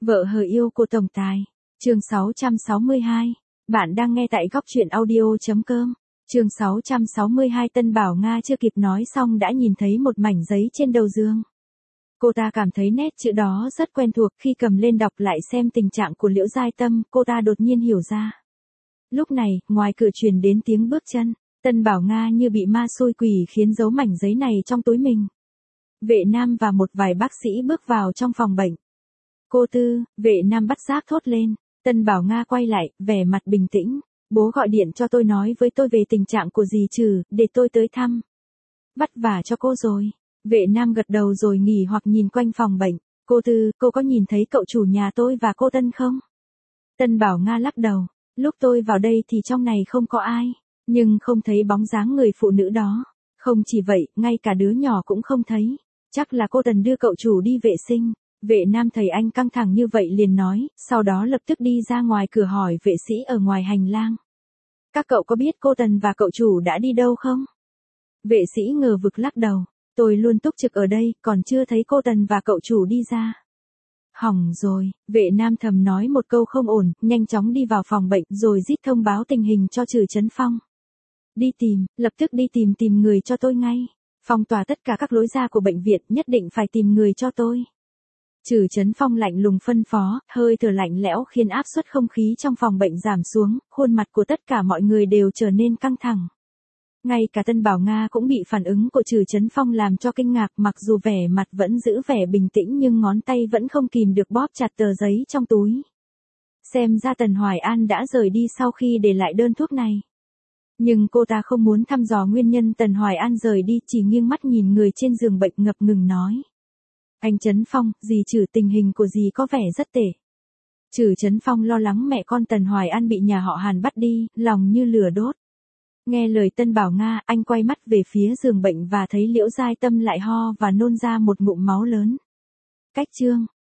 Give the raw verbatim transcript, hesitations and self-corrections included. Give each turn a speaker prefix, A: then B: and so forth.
A: Vợ hờ yêu của tổng tài. Chương sáu trăm sáu mươi hai. Bạn đang nghe tại góc truyện audio.com. Chương sáu trăm sáu mươi hai. Tân Bảo Nga chưa kịp nói xong đã nhìn thấy một mảnh giấy trên đầu giường. Cô ta cảm thấy nét chữ đó rất quen thuộc, khi cầm lên đọc lại xem tình trạng của Liễu Giai Tâm, cô ta đột nhiên hiểu ra. Lúc này, ngoài cửa truyền đến tiếng bước chân, Tân Bảo Nga như bị ma xui quỷ khiến giấu mảnh giấy này trong túi mình. Vệ Nam và một vài bác sĩ bước vào trong phòng bệnh. Cô Tư, Vệ Nam bắt giác thốt lên. Tân Bảo Nga quay lại, vẻ mặt bình tĩnh. Bố gọi điện cho tôi nói với tôi về tình trạng của dì Trừ, để tôi tới thăm. Vất vả cho cô rồi. Vệ Nam gật đầu rồi nghỉ hoặc nhìn quanh phòng bệnh. Cô Tư, cô có nhìn thấy cậu chủ nhà tôi và cô Tân không? Tân Bảo Nga lắc đầu. Lúc tôi vào đây thì trong này không có ai, nhưng không thấy bóng dáng người phụ nữ đó. Không chỉ vậy, ngay cả đứa nhỏ cũng không thấy. Chắc là cô Tần đưa cậu chủ đi vệ sinh. Vệ Nam thấy anh căng thẳng như vậy liền nói, sau đó lập tức đi ra ngoài cửa hỏi vệ sĩ ở ngoài hành lang. Các cậu có biết cô Tần và cậu chủ đã đi đâu không? Vệ sĩ ngờ vực lắc đầu. Tôi luôn túc trực ở đây, còn chưa thấy cô Tần và cậu chủ đi ra. Hỏng rồi, Vệ Nam thầm nói một câu không ổn, nhanh chóng đi vào phòng bệnh rồi rít thông báo tình hình cho Trừ Chấn Phong. Đi tìm, lập tức đi tìm tìm người cho tôi ngay. Phong tỏa tất cả các lối ra của bệnh viện, nhất định phải tìm người cho tôi. Trừ Chấn Phong lạnh lùng phân phó, hơi thở lạnh lẽo khiến áp suất không khí trong phòng bệnh giảm xuống, khuôn mặt của tất cả mọi người đều trở nên căng thẳng. Ngay cả Tân Bảo Nga cũng bị phản ứng của Trừ Chấn Phong làm cho kinh ngạc, mặc dù vẻ mặt vẫn giữ vẻ bình tĩnh nhưng ngón tay vẫn không kìm được bóp chặt tờ giấy trong túi. Xem ra Tần Hoài An đã rời đi sau khi để lại đơn thuốc này. Nhưng cô ta không muốn thăm dò nguyên nhân Tần Hoài An rời đi, chỉ nghiêng mắt nhìn người trên giường bệnh ngập ngừng nói. Anh Chấn Phong, dì Trừ, tình hình của dì có vẻ rất tệ. Trừ Chấn Phong lo lắng mẹ con Tần Hoài An bị nhà họ Hàn bắt đi, lòng như lửa đốt. Nghe lời Tân Bảo Nga, anh quay mắt về phía giường bệnh và thấy Liễu Giai Tâm lại ho và nôn ra một ngụm máu lớn. Cách chương,